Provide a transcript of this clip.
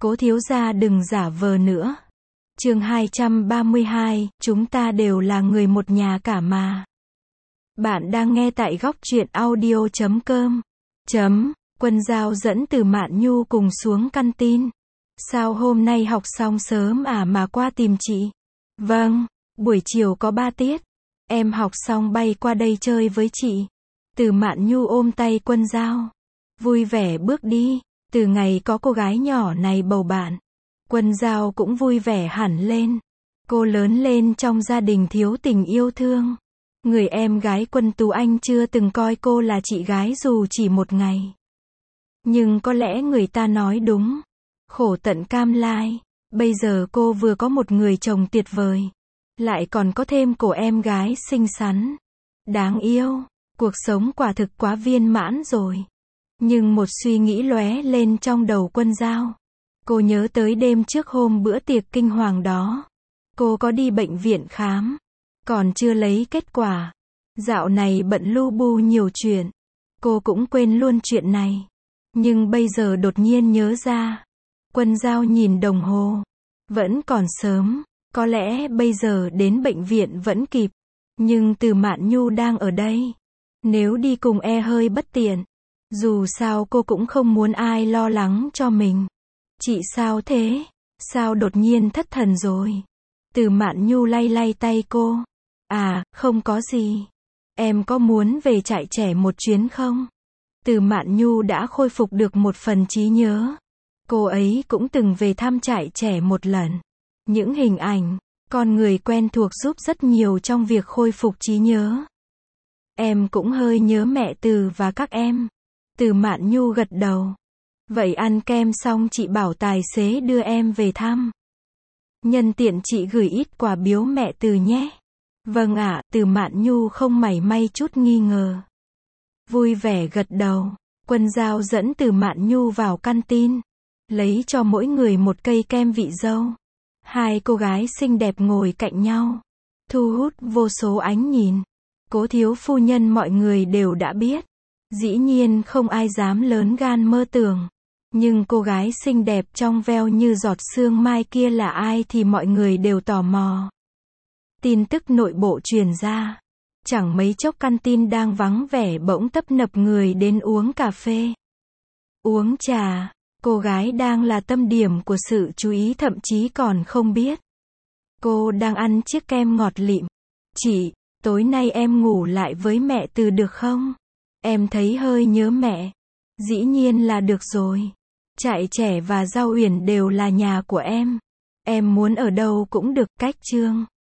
Cố thiếu gia đừng giả vờ nữa. Chương 232, chúng ta đều là người một nhà cả mà. Bạn đang nghe tại góc truyện audio.com. Quân Giao dẫn Từ Mạn Nhu cùng xuống căn tin. Sao hôm nay học xong sớm à mà qua tìm chị? Vâng, buổi chiều có 3 tiết. Em học xong bay qua đây chơi với chị. Từ Mạn Nhu ôm tay Quân Giao, vui vẻ bước đi. Từ ngày có cô gái nhỏ này bầu bạn, Quân Giao cũng vui vẻ hẳn lên. Cô lớn lên trong gia đình thiếu tình yêu thương. Người em gái Quân Tú Anh chưa từng coi cô là chị gái dù chỉ một ngày. Nhưng có lẽ người ta nói đúng. Khổ tận cam lai. Bây giờ cô vừa có một người chồng tuyệt vời, lại còn có thêm cô em gái xinh xắn, đáng yêu. Cuộc sống quả thực quá viên mãn rồi. Nhưng một suy nghĩ lóe lên trong đầu Quân Giao. Cô nhớ tới đêm trước hôm bữa tiệc kinh hoàng đó. Cô có đi bệnh viện khám, còn chưa lấy kết quả. Dạo này bận lu bu nhiều chuyện, cô cũng quên luôn chuyện này. Nhưng bây giờ đột nhiên nhớ ra. Quân Giao nhìn đồng hồ, vẫn còn sớm, có lẽ bây giờ đến bệnh viện vẫn kịp. Nhưng Từ Mạn Nhu đang ở đây, nếu đi cùng hơi bất tiện. Dù sao cô cũng không muốn ai lo lắng cho mình. Chị sao thế? Sao đột nhiên thất thần rồi? Từ Mạn Nhu lay lay tay cô. À, không có gì. Em có muốn về trại trẻ một chuyến không? Từ Mạn Nhu đã khôi phục được một phần trí nhớ. Cô ấy cũng từng về thăm trại trẻ một lần. Những hình ảnh, con người quen thuộc giúp rất nhiều trong việc khôi phục trí nhớ. Em cũng hơi nhớ mẹ Từ và các em. Từ Mạn Nhu gật đầu. Vậy ăn kem xong chị bảo tài xế đưa em về thăm. Nhân tiện chị gửi ít quà biếu mẹ Từ nhé. Vâng ạ, Từ Mạn Nhu không mảy may chút nghi ngờ. Vui vẻ gật đầu. Quân Giao dẫn Từ Mạn Nhu vào căn tin, lấy cho mỗi người một cây kem vị dâu. Hai cô gái xinh đẹp ngồi cạnh nhau, thu hút vô số ánh nhìn. Cố thiếu phu nhân mọi người đều đã biết. Dĩ nhiên không ai dám lớn gan mơ tưởng. Nhưng cô gái xinh đẹp trong veo như giọt sương mai kia là ai thì mọi người đều tò mò. Tin tức nội bộ truyền ra. Chẳng mấy chốc căn tin đang vắng vẻ bỗng tấp nập người đến uống cà phê, uống trà. Cô gái đang là tâm điểm của sự chú ý thậm chí còn không biết. Cô đang ăn chiếc kem ngọt lịm. Chị, tối nay em ngủ lại với mẹ Từ được không? Em thấy hơi nhớ mẹ. Dĩ nhiên là được rồi. Trại trẻ và Giao Uyển đều là nhà của em. Em muốn ở đâu cũng được. Cách chương